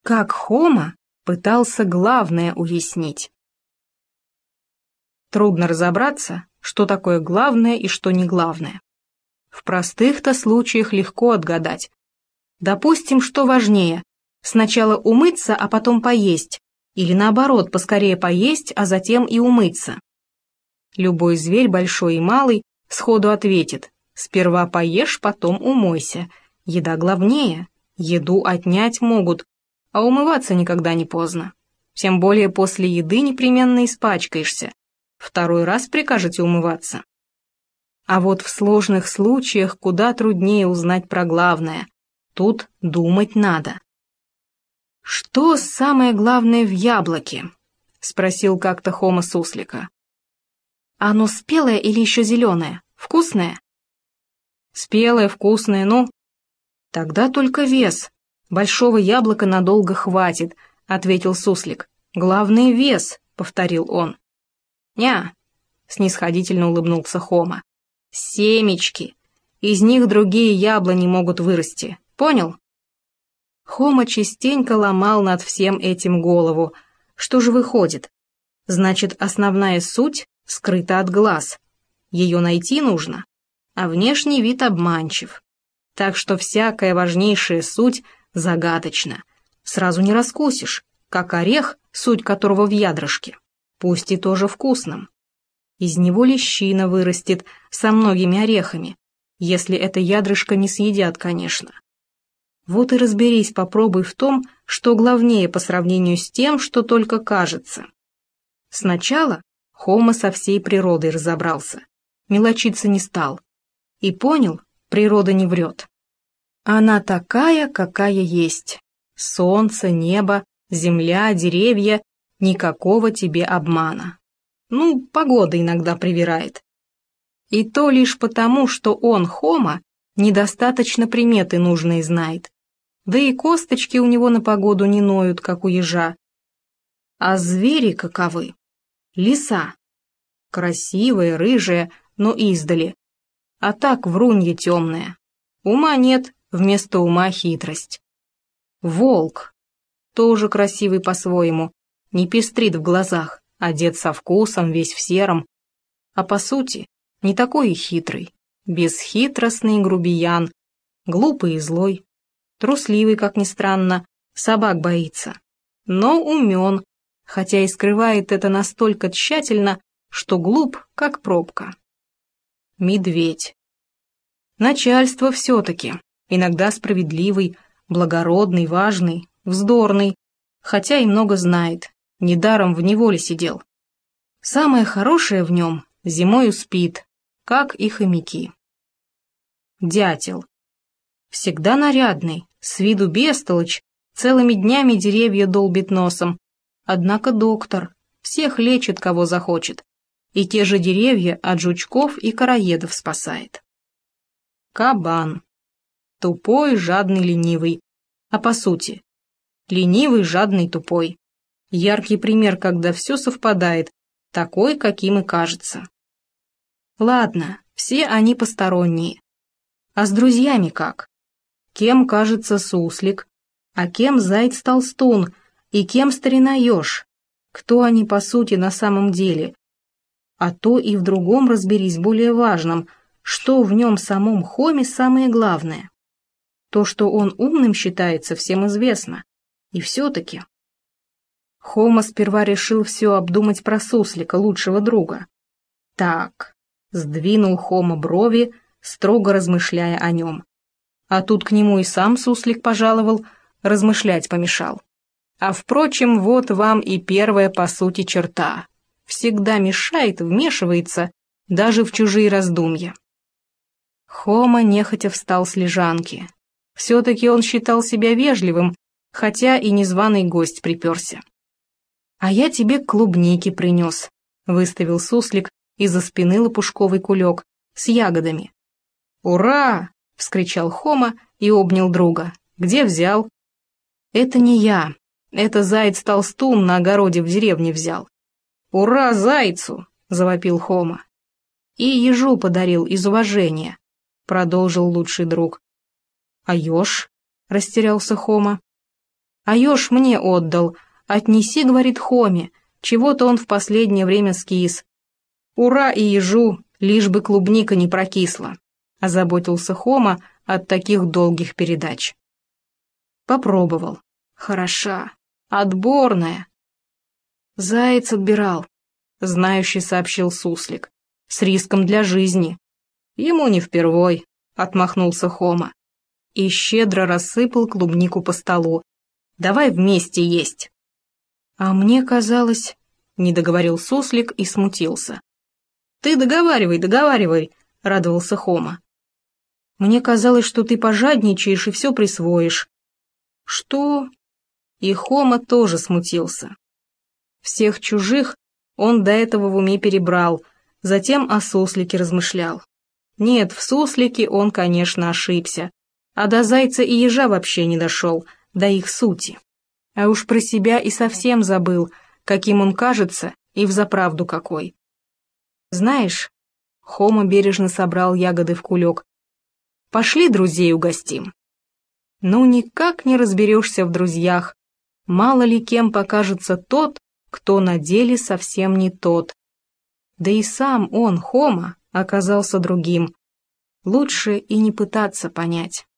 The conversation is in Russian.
Как Хома пытался главное уяснить. Трудно разобраться, что такое главное и что не главное. В простых-то случаях легко отгадать. Допустим, что важнее, сначала умыться, а потом поесть, или наоборот, поскорее поесть, а затем и умыться. Любой зверь, большой и малый, сходу ответит: сперва поешь, потом умойся. Еда главнее, еду отнять могут, а умываться никогда не поздно. Тем более после еды непременно испачкаешься. Второй раз прикажете умываться. А вот в сложных случаях куда труднее узнать про главное. Тут думать надо. «Что самое главное в яблоке?» — спросил как-то Хома суслика. «Оно спелое или еще зеленое? Вкусное?» «Спелое, вкусное, ну...» «Тогда только вес. Большого яблока надолго хватит», — ответил суслик. «Главное — вес», — повторил он. «Ня», — снисходительно улыбнулся Хома. «Семечки. Из них другие яблони могут вырасти. Понял?» Хома частенько ломал над всем этим голову. Что же выходит? Значит, основная суть скрыта от глаз. Ее найти нужно, а внешний вид обманчив. Так что всякая важнейшая суть загадочна. Сразу не раскусишь, как орех, суть которого в ядрышке, пусть и тоже вкусном. Из него лещина вырастет со многими орехами, если это ядрышко не съедят, конечно. Вот и разберись, попробуй в том, что главнее по сравнению с тем, что только кажется. Сначала Хома со всей природой разобрался, мелочиться не стал, и понял, природа не врет. Она такая, какая есть. Солнце, небо, земля, деревья, никакого тебе обмана. Ну, погода иногда привирает. И то лишь потому, что он, Хома, недостаточно приметы нужные знает. Да и косточки у него на погоду не ноют, как у ежа. А звери каковы? Лиса. Красивая, рыжая, но издали. А так врунья темная. Ума нет, вместо ума хитрость. Волк. Тоже красивый по-своему. Не пестрит в глазах, одет со вкусом, весь в сером. А по сути, не такой и хитрый. Бесхитростный грубиян, глупый и злой, трусливый, как ни странно, собак боится, но умен, хотя и скрывает это настолько тщательно, что глуп, как пробка. Медведь. Начальство все-таки, иногда справедливый, благородный, важный, вздорный, хотя и много знает, недаром в неволе сидел. Самое хорошее в нем — зимою спит, как и хомяки. Дятел. Всегда нарядный, с виду бестолочь, целыми днями деревья долбит носом. Однако доктор, всех лечит, кого захочет, и те же деревья от жучков и короедов спасает. Кабан. Тупой, жадный, ленивый. А по сути, ленивый, жадный, тупой. Яркий пример, когда все совпадает, такой, каким и кажется. Ладно, все они посторонние. А с друзьями как? Кем кажется суслик, а кем заяц-толстун, и кем старина-еж? Кто они по сути на самом деле? А то и в другом разберись более важном, что в нем самом Хоме самое главное. То, что он умным считается, всем известно. И все-таки... Хома сперва решил все обдумать про суслика, лучшего друга. Так, сдвинул Хома брови, строго размышляя о нем. А тут к нему и сам суслик пожаловал, размышлять помешал. А впрочем, вот вам и первая по сути черта. Всегда мешает, вмешивается, даже в чужие раздумья. Хома нехотя встал с лежанки. Все-таки он считал себя вежливым, хотя и незваный гость приперся. «А я тебе клубники принес», — выставил суслик из-за спины лопушковый кулек с ягодами. «Ура!» — вскричал Хома и обнял друга. «Где взял?» «Это не я. Это заяц-толстун на огороде в деревне взял». «Ура зайцу!» — завопил Хома. «И ежу подарил из уважения», — продолжил лучший друг. «А еж?» — растерялся Хома. А еж мне отдал. Отнеси, говорит, Хоме. Чего-то он в последнее время скис. Ура и ежу, лишь бы клубника не прокисла. Озаботился Хома от таких долгих передач. Попробовал. Хороша. Отборная. Заяц отбирал, знающий сообщил суслик. С риском для жизни. Ему не впервой, отмахнулся Хома. И щедро рассыпал клубнику по столу. Давай вместе есть. А мне казалось... Не договорил суслик и смутился. Ты договаривай, радовался Хома. Мне казалось, что ты пожадничаешь и все присвоишь. Что? И Хома тоже смутился. Всех чужих он до этого в уме перебрал, затем о суслике размышлял. Нет, в суслике он, конечно, ошибся, а до зайца и ежа вообще не дошел, до их сути. А уж про себя и совсем забыл, каким он кажется и взаправду какой. Знаешь, Хома бережно собрал ягоды в кулек. Пошли друзей угостим. Ну, никак не разберешься в друзьях. Мало ли кем покажется тот, кто на деле совсем не тот. Да и сам он, Хома, оказался другим. Лучше и не пытаться понять.